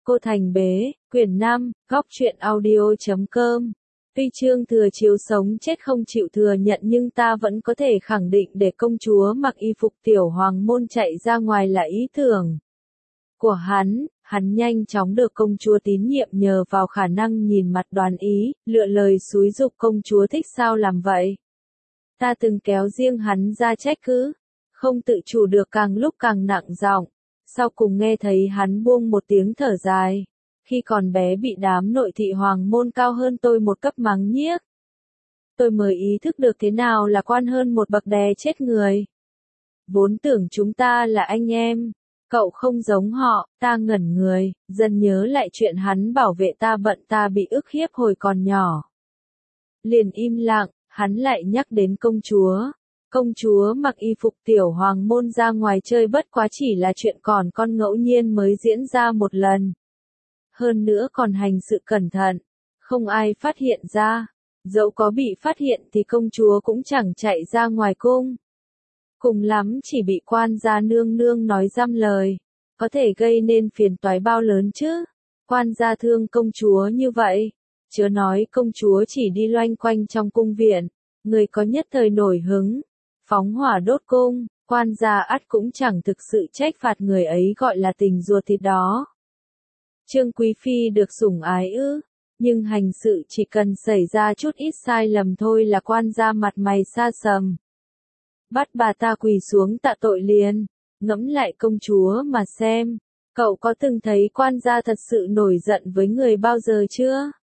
Cô Thành Bế, quyển 5, góc truyện audio.com. Tuy Trương Thừa Chiếu sống chết không chịu thừa nhận nhưng ta vẫn có thể khẳng định để công chúa mặc y phục tiểu hoàng môn chạy ra ngoài là ý tưởng của hắn nhanh chóng được công chúa tín nhiệm nhờ vào khả năng nhìn mặt đoán ý, lựa lời xúi giục công chúa thích sao làm vậy. Ta từng kéo riêng hắn ra trách cứ, không tự chủ được càng lúc càng nặng giọng. Sau cùng nghe thấy hắn buông một tiếng thở dài. Khi còn bé bị đám nội thị hoàng môn cao hơn tôi một cấp mắng nhiếc. Tôi mới ý thức được thế nào là quan hơn một bậc đè chết người. Vốn tưởng chúng ta là anh em. Cậu không giống họ, ta ngẩn người, dần nhớ lại chuyện hắn bảo vệ ta bận ta bị ức hiếp hồi còn nhỏ. Liền im lặng, hắn lại nhắc đến công chúa. Công chúa mặc y phục tiểu hoàng môn ra ngoài chơi bất quá chỉ là chuyện còn con ngẫu nhiên mới diễn ra một lần. Hơn nữa còn hành sự cẩn thận, không ai phát hiện ra. Dẫu có bị phát hiện thì công chúa cũng chẳng chạy ra ngoài cung. Cùng lắm chỉ bị quan gia nương nương nói dăm lời, có thể gây nên phiền toái bao lớn chứ. Quan gia thương công chúa như vậy, chớ nói công chúa chỉ đi loanh quanh trong cung viện, người có nhất thời nổi hứng, phóng hỏa đốt cung, quan gia ắt cũng chẳng thực sự trách phạt người ấy gọi là tình ruột thịt đó. Trương Quý Phi được sủng ái ư, nhưng hành sự chỉ cần xảy ra chút ít sai lầm thôi là quan gia mặt mày sa sầm. Bắt bà ta quỳ xuống tạ tội liền, ngẫm lại công chúa mà xem, cậu có từng thấy quan gia thật sự nổi giận với người bao giờ chưa?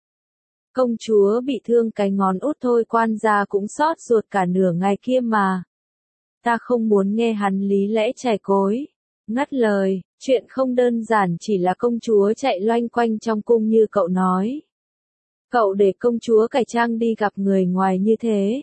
Công chúa bị thương cái ngón út thôi quan gia cũng xót ruột cả nửa ngày kia mà. Ta không muốn nghe hắn lý lẽ chài cối, ngắt lời, chuyện không đơn giản chỉ là công chúa chạy loanh quanh trong cung như cậu nói. Cậu để công chúa cải trang đi gặp người ngoài như thế.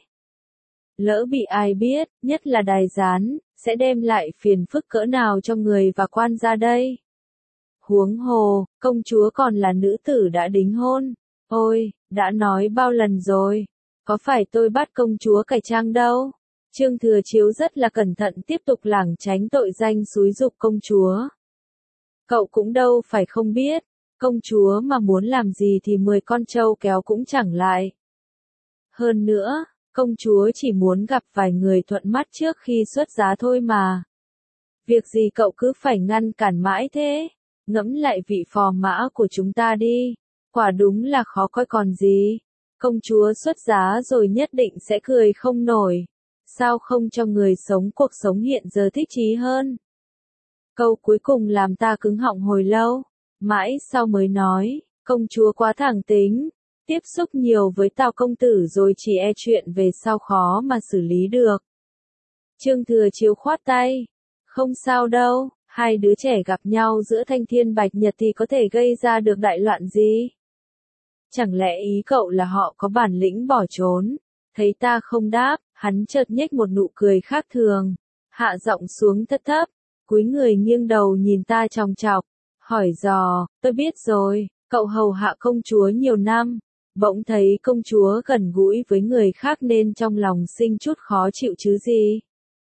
Lỡ bị ai biết, nhất là đài gián, sẽ đem lại phiền phức cỡ nào cho người và quan gia đây. Huống hồ, công chúa còn là nữ tử đã đính hôn. Ôi, đã nói bao lần rồi, có phải tôi bắt công chúa cải trang đâu. Trương Thừa Chiếu rất là cẩn thận tiếp tục lảng tránh tội danh xúi giục công chúa. Cậu cũng đâu phải không biết, công chúa mà muốn làm gì thì 10 con trâu kéo cũng chẳng lại. Hơn nữa, công chúa chỉ muốn gặp vài người thuận mắt trước khi xuất giá thôi mà. Việc gì cậu cứ phải ngăn cản mãi thế? Ngẫm lại vị phò mã của chúng ta đi, quả đúng là khó coi còn gì. Công chúa xuất giá rồi nhất định sẽ cười không nổi. Sao không cho người sống cuộc sống hiện giờ thích chí hơn? Câu cuối cùng làm ta cứng họng hồi lâu, mãi sau mới nói, công chúa quá thẳng tính, tiếp xúc nhiều với Tào công tử rồi chỉ e chuyện về sau khó mà xử lý được. Trương Thừa Chiếu khoát tay, không sao đâu, hai đứa trẻ gặp nhau giữa thanh thiên bạch nhật thì có thể gây ra được đại loạn gì? Chẳng lẽ ý cậu là họ có bản lĩnh bỏ trốn? Thấy ta không đáp, hắn chợt nhếch một nụ cười khác thường, hạ giọng xuống thấp thấp, cúi người nghiêng đầu nhìn ta chòng chọc, hỏi dò, tôi biết rồi, cậu hầu hạ công chúa nhiều năm, bỗng thấy công chúa gần gũi với người khác nên trong lòng sinh chút khó chịu chứ gì.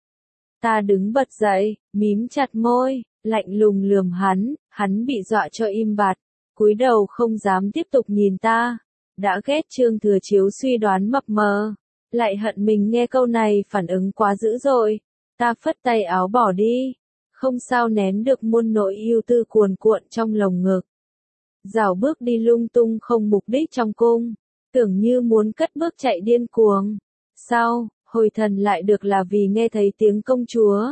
Ta đứng bật dậy, mím chặt môi, lạnh lùng lườm hắn bị dọa cho im bặt, cúi đầu không dám tiếp tục nhìn ta. Đã ghét Trương Thừa Chiếu suy đoán mập mờ, lại hận mình nghe câu này phản ứng quá dữ dội. Ta phất tay áo bỏ đi, không sao nén được muôn nỗi ưu tư cuồn cuộn trong lồng ngực. Dạo bước đi lung tung không mục đích trong cung, tưởng như muốn cất bước chạy điên cuồng. Sau, hồi thần lại được là vì nghe thấy tiếng công chúa.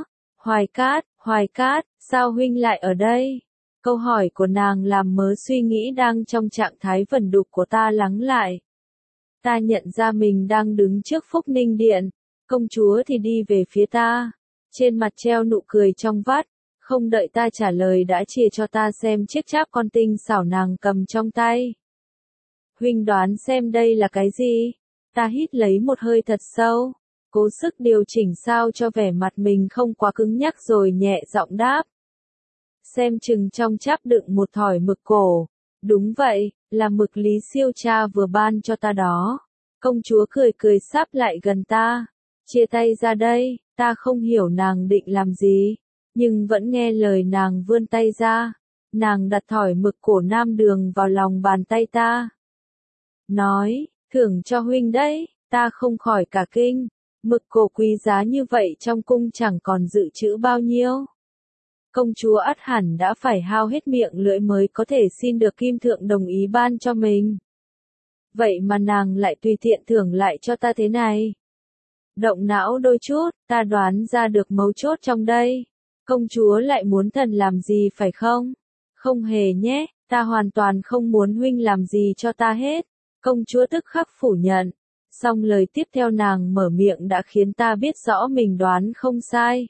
Hoài Cát, sao huynh lại ở đây? Câu hỏi của nàng làm mớ suy nghĩ đang trong trạng thái vẩn đục của ta lắng lại. Ta nhận ra mình đang đứng trước Phúc Ninh Điện, công chúa thì đi về phía ta, trên mặt treo nụ cười trong vắt, không đợi ta trả lời đã chìa cho ta xem chiếc cháp con tinh xảo nàng cầm trong tay. Huynh đoán xem đây là cái gì? Ta hít lấy một hơi thật sâu, cố sức điều chỉnh sao cho vẻ mặt mình không quá cứng nhắc rồi nhẹ giọng đáp. Xem chừng trong cháp đựng một thỏi mực cổ. Đúng vậy, là mực Lý Siêu cha vừa ban cho ta đó. Công chúa cười cười sáp lại gần ta. Chia tay ra đây, ta không hiểu nàng định làm gì, nhưng vẫn nghe lời nàng vươn tay ra. Nàng đặt thỏi mực cổ Nam Đường vào lòng bàn tay ta. Nói, thưởng cho huynh đấy, ta không khỏi cả kinh. Mực cổ quý giá như vậy trong cung chẳng còn dự trữ bao nhiêu. Công chúa ắt hẳn đã phải hao hết miệng lưỡi mới có thể xin được Kim Thượng đồng ý ban cho mình. Vậy mà nàng lại tùy tiện thưởng lại cho ta thế này. Động não đôi chút, ta đoán ra được mấu chốt trong đây. Công chúa lại muốn thần làm gì phải không? Không hề nhé, ta hoàn toàn không muốn huynh làm gì cho ta hết. Công chúa tức khắc phủ nhận. Song lời tiếp theo nàng mở miệng đã khiến ta biết rõ mình đoán không sai.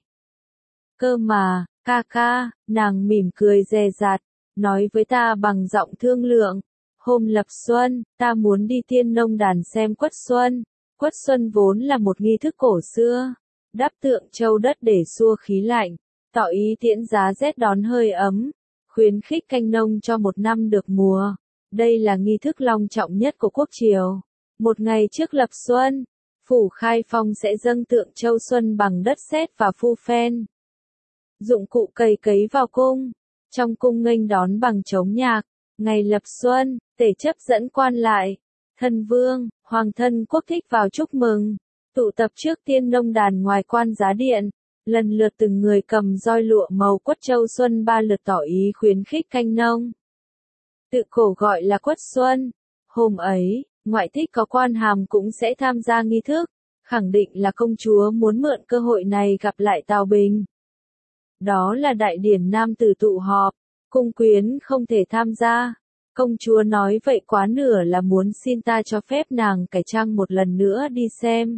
Cơ mà, ca ca, nàng mỉm cười dè dặt, nói với ta bằng giọng thương lượng. Hôm lập xuân, ta muốn đi Tiên Nông Đàn xem quất xuân. Quất xuân vốn là một nghi thức cổ xưa, đắp tượng châu đất để xua khí lạnh, tỏ ý tiễn giá rét đón hơi ấm, khuyến khích canh nông cho một năm được mùa. Đây là nghi thức long trọng nhất của quốc triều. Một ngày trước lập xuân, phủ Khai Phong sẽ dâng tượng châu xuân bằng đất sét và phu phen. Dụng cụ cày cấy vào cung, trong cung nghênh đón bằng trống nhạc. Ngày lập xuân, tể chấp dẫn quan lại, thân vương, hoàng thân quốc thích vào chúc mừng, tụ tập trước Tiên Nông Đàn ngoài quan giá điện, lần lượt từng người cầm roi lụa màu quất châu xuân ba lượt tỏ ý khuyến khích canh nông. Tự cổ gọi là quất xuân. Hôm ấy, ngoại thích có quan hàm cũng sẽ tham gia nghi thức, khẳng định là công chúa muốn mượn cơ hội này gặp lại Tào Bình. Đó là đại điển nam tử tụ họp, cung quyến không thể tham gia. Công chúa nói vậy quá nửa là muốn xin ta cho phép nàng cải trang một lần nữa đi xem.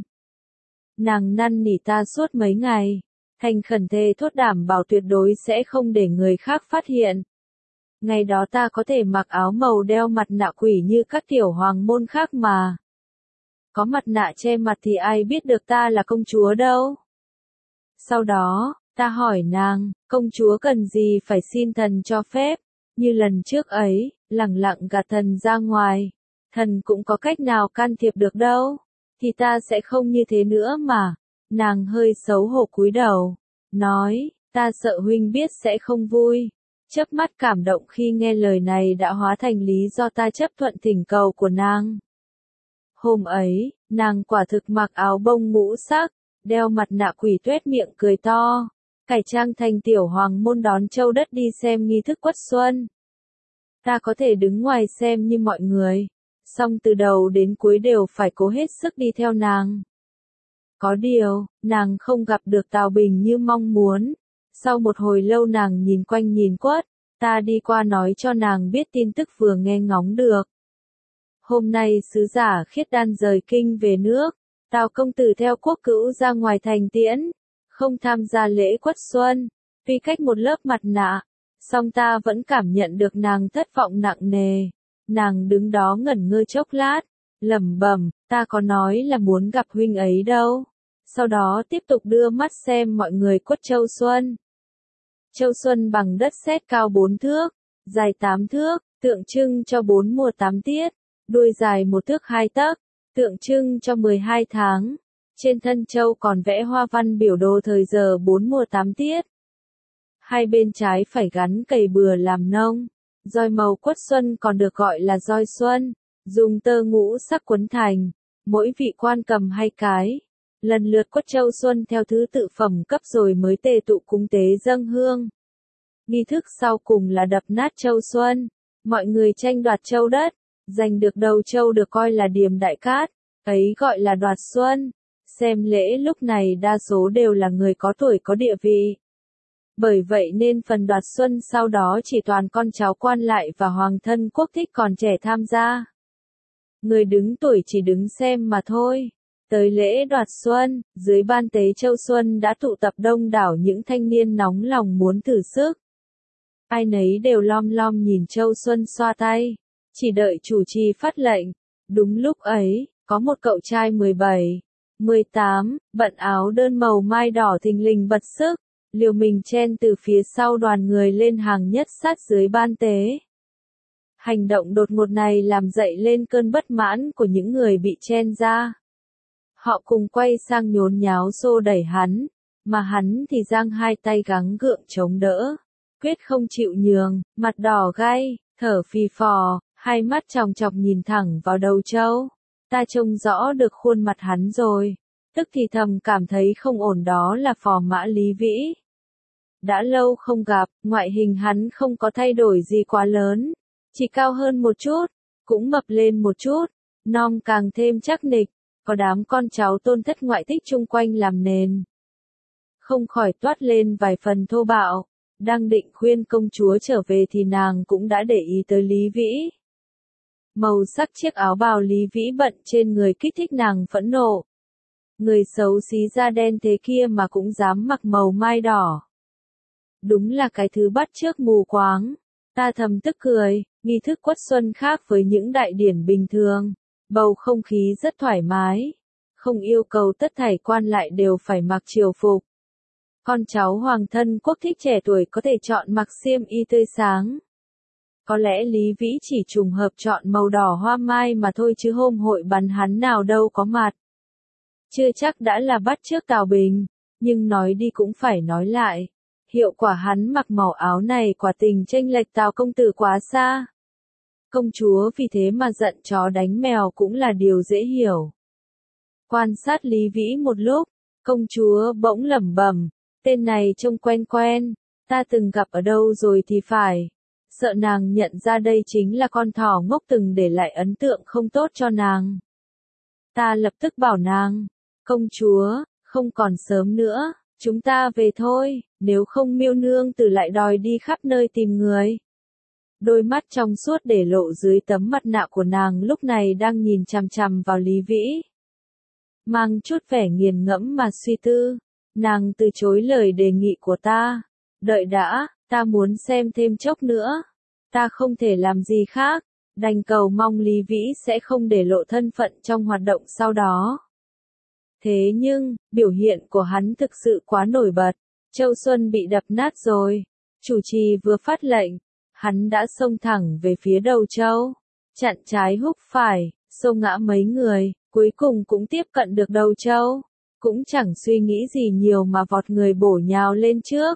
Nàng năn nỉ ta suốt mấy ngày, thành khẩn thề thốt đảm bảo tuyệt đối sẽ không để người khác phát hiện. Ngày đó ta có thể mặc áo màu đeo mặt nạ quỷ như các tiểu hoàng môn khác mà. Có mặt nạ che mặt thì ai biết được ta là công chúa đâu. Sau đó, ta hỏi nàng, công chúa cần gì phải xin thần cho phép, như lần trước ấy, lẳng lặng gạt thần ra ngoài. Thần cũng có cách nào can thiệp được đâu, thì ta sẽ không như thế nữa mà. Nàng hơi xấu hổ cúi đầu, nói, ta sợ huynh biết sẽ không vui. Chớp mắt cảm động khi nghe lời này đã hóa thành lý do ta chấp thuận thỉnh cầu của nàng. Hôm ấy, nàng quả thực mặc áo bông ngũ sắc, đeo mặt nạ quỷ tuét miệng cười to, cải trang thành tiểu hoàng môn đón châu đất đi xem nghi thức quất xuân. Ta có thể đứng ngoài xem như mọi người, song từ đầu đến cuối đều phải cố hết sức đi theo nàng. Có điều, nàng không gặp được Tào Bình như mong muốn. Sau một hồi lâu nàng nhìn quanh nhìn quất, ta đi qua nói cho nàng biết tin tức vừa nghe ngóng được. Hôm nay sứ giả Khiết Đan rời kinh về nước, Tào công tử theo quốc cữu ra ngoài thành tiễn, không tham gia lễ quất xuân, vì cách một lớp mặt nạ, song ta vẫn cảm nhận được nàng thất vọng nặng nề. Nàng đứng đó ngẩn ngơ chốc lát, lẩm bẩm, ta có nói là muốn gặp huynh ấy đâu. Sau đó tiếp tục đưa mắt xem mọi người quất châu xuân. Châu xuân bằng đất sét cao 4 thước, dài 8 thước, tượng trưng cho 4 mùa 8 tiết, đuôi dài 1 thước 2 tấc, tượng trưng cho 12 tháng. Trên thân châu còn vẽ hoa văn biểu đồ thời giờ 4 mùa 8 tiết. Hai bên trái phải gắn cày bừa làm nông. Roi màu quất xuân còn được gọi là roi xuân, dùng tơ ngũ sắc quấn thành, mỗi vị quan cầm 2 cái. Lần lượt quất châu xuân theo thứ tự phẩm cấp rồi mới tề tụ cúng tế dâng hương. Nghi thức sau cùng là đập nát châu xuân. Mọi người tranh đoạt châu đất, giành được đầu châu được coi là điềm đại cát, ấy gọi là đoạt xuân. Xem lễ lúc này đa số đều là người có tuổi có địa vị. Bởi vậy nên phần đoạt xuân sau đó chỉ toàn con cháu quan lại và hoàng thân quốc thích còn trẻ tham gia. Người đứng tuổi chỉ đứng xem mà thôi. Tới lễ đoạt xuân, dưới ban tế châu xuân đã tụ tập đông đảo những thanh niên nóng lòng muốn thử sức. Ai nấy đều lom lom nhìn châu xuân xoa tay, chỉ đợi chủ trì phát lệnh. Đúng lúc ấy, có một cậu trai 17, 18, bận áo đơn màu mai đỏ thình lình bật sức, liều mình chen từ phía sau đoàn người lên hàng nhất sát dưới ban tế. Hành động đột ngột này làm dậy lên cơn bất mãn của những người bị chen ra. Họ cùng quay sang nhốn nháo xô đẩy hắn, mà hắn thì giang hai tay gắng gượng chống đỡ. quyết không chịu nhường, mặt đỏ gay, thở phì phò, hai mắt tròng trọc nhìn thẳng vào đầu Châu. Ta trông rõ được khuôn mặt hắn rồi, tức thì thầm cảm thấy không ổn, đó là phò mã Lý Vĩ. Đã lâu không gặp, ngoại hình hắn không có thay đổi gì quá lớn, chỉ cao hơn một chút, cũng mập lên một chút, non càng thêm chắc nịch, có đám con cháu tôn thất ngoại thích chung quanh làm nền. Không khỏi toát lên vài phần thô bạo, đang định khuyên công chúa trở về thì nàng cũng đã để ý tới Lý Vĩ. Màu sắc chiếc áo bào Lý Vĩ bận trên người kích thích nàng phẫn nộ. Người xấu xí da đen thế kia mà cũng dám mặc màu mai đỏ. Đúng là cái thứ bắt chước mù quáng. Ta thầm tức cười, nghi thức quất xuân khác với những đại điển bình thường. Bầu không khí rất thoải mái. Không yêu cầu tất thảy quan lại đều phải mặc triều phục. Con cháu hoàng thân quốc thích trẻ tuổi có thể chọn mặc xiêm y tươi sáng. Có lẽ Lý Vĩ chỉ trùng hợp chọn màu đỏ hoa mai mà thôi, chứ hôm hội bắn hắn nào đâu có mặt. Chưa chắc đã là bắt chước Tào Bình, nhưng nói đi cũng phải nói lại. Hiệu quả hắn mặc màu áo này quả tình chênh lệch Tào công tử quá xa. Công chúa vì thế mà giận chó đánh mèo cũng là điều dễ hiểu. Quan sát Lý Vĩ một lúc, công chúa bỗng lẩm bẩm, tên này trông quen quen, ta từng gặp ở đâu rồi thì phải. Sợ nàng nhận ra đây chính là con thỏ ngốc từng để lại ấn tượng không tốt cho nàng. Ta lập tức bảo nàng, công chúa, không còn sớm nữa, chúng ta về thôi, nếu không Miêu nương tử lại đòi đi khắp nơi tìm người. Đôi mắt trong suốt để lộ dưới tấm mặt nạ của nàng lúc này đang nhìn chằm chằm vào Lý Vĩ. Mang chút vẻ nghiền ngẫm mà suy tư, nàng từ chối lời đề nghị của ta. Đợi đã, ta muốn xem thêm chốc nữa. Ta không thể làm gì khác, đành cầu mong Lý Vĩ sẽ không để lộ thân phận trong hoạt động sau đó. Thế nhưng, biểu hiện của hắn thực sự quá nổi bật. Châu Xuân bị đập nát rồi. Chủ trì vừa phát lệnh, hắn đã xông thẳng về phía đầu Châu. Chặn trái húc phải, xô ngã mấy người, cuối cùng cũng tiếp cận được đầu Châu. Cũng chẳng suy nghĩ gì nhiều mà vọt người bổ nhào lên trước.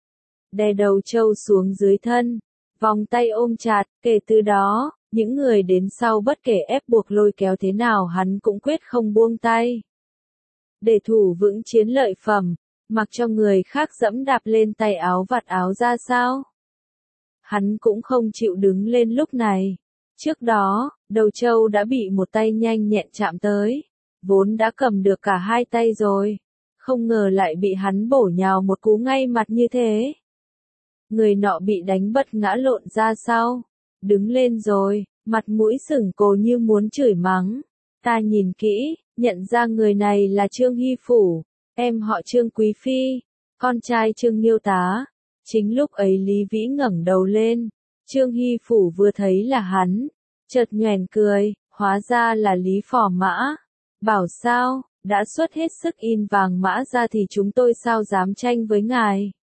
Đè đầu Châu xuống dưới thân, vòng tay ôm chặt, kể từ đó, những người đến sau bất kể ép buộc lôi kéo thế nào hắn cũng quyết không buông tay. Để thủ vững chiến lợi phẩm, mặc cho người khác dẫm đạp lên tay áo vạt áo ra sao? Hắn cũng không chịu đứng lên lúc này. Trước đó, đầu Châu đã bị một tay nhanh nhẹn chạm tới, vốn đã cầm được cả hai tay rồi, không ngờ lại bị hắn bổ nhào một cú ngay mặt như thế. Người nọ bị đánh bật ngã lộn ra sau, đứng lên rồi, mặt mũi sửng cồ như muốn chửi mắng. Ta nhìn kỹ, nhận ra người này là Trương Hy Phủ, em họ Trương Quý Phi, con trai Trương Nghiêu Tá. Chính lúc ấy Lý Vĩ ngẩng đầu lên, Trương Hy Phủ vừa thấy là hắn, chợt nhoẻn cười, hóa ra là Lý Phò Mã. Bảo sao, đã xuất hết sức in vàng mã ra thì chúng tôi sao dám tranh với ngài.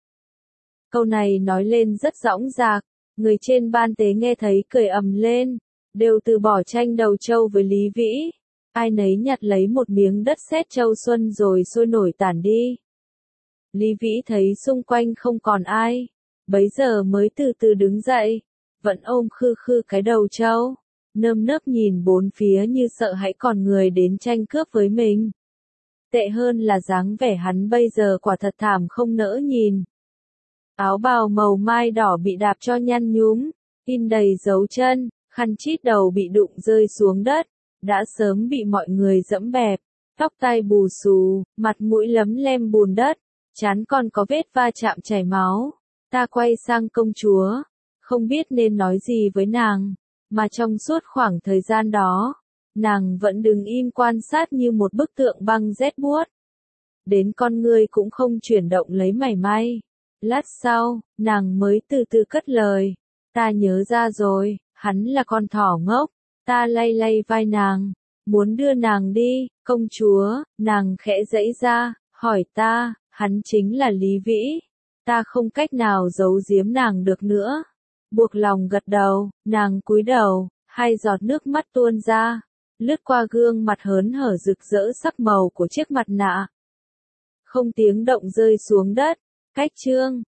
Câu này nói lên rất dõng dạc, người trên ban tế nghe thấy cười ầm lên, đều từ bỏ tranh đầu Châu với Lý Vĩ. Ai nấy nhặt lấy một miếng đất sét Châu Xuân rồi sôi nổi tản đi. Lý Vĩ thấy xung quanh không còn ai, bấy giờ mới từ từ đứng dậy, vẫn ôm khư khư cái đầu Châu, nơm nớp nhìn bốn phía như sợ hãi còn người đến tranh cướp với mình. Tệ hơn là dáng vẻ hắn bây giờ quả thật thảm không nỡ nhìn. Áo bào màu mai đỏ bị đạp cho nhăn nhúm, in đầy dấu chân, khăn chít đầu bị đụng rơi xuống đất, đã sớm bị mọi người dẫm bẹp, tóc tai bù xù, mặt mũi lấm lem bùn đất, trán còn có vết va chạm chảy máu. Ta quay sang công chúa, không biết nên nói gì với nàng, mà trong suốt khoảng thời gian đó, nàng vẫn đứng im quan sát như một bức tượng băng rét buốt. Đến con ngươi cũng không chuyển động lấy mảy may. Lát sau, nàng mới từ từ cất lời. Ta nhớ ra rồi, hắn là con thỏ ngốc. Ta lay lay vai nàng, muốn đưa nàng đi, công chúa. Nàng khẽ giãy ra, hỏi ta, hắn chính là Lý Vĩ. Ta không cách nào giấu giếm nàng được nữa. Buộc lòng gật đầu, nàng cúi đầu, hai giọt nước mắt tuôn ra, lướt qua gương mặt hớn hở rực rỡ sắc màu của chiếc mặt nạ. Không tiếng động rơi xuống đất, cách chương.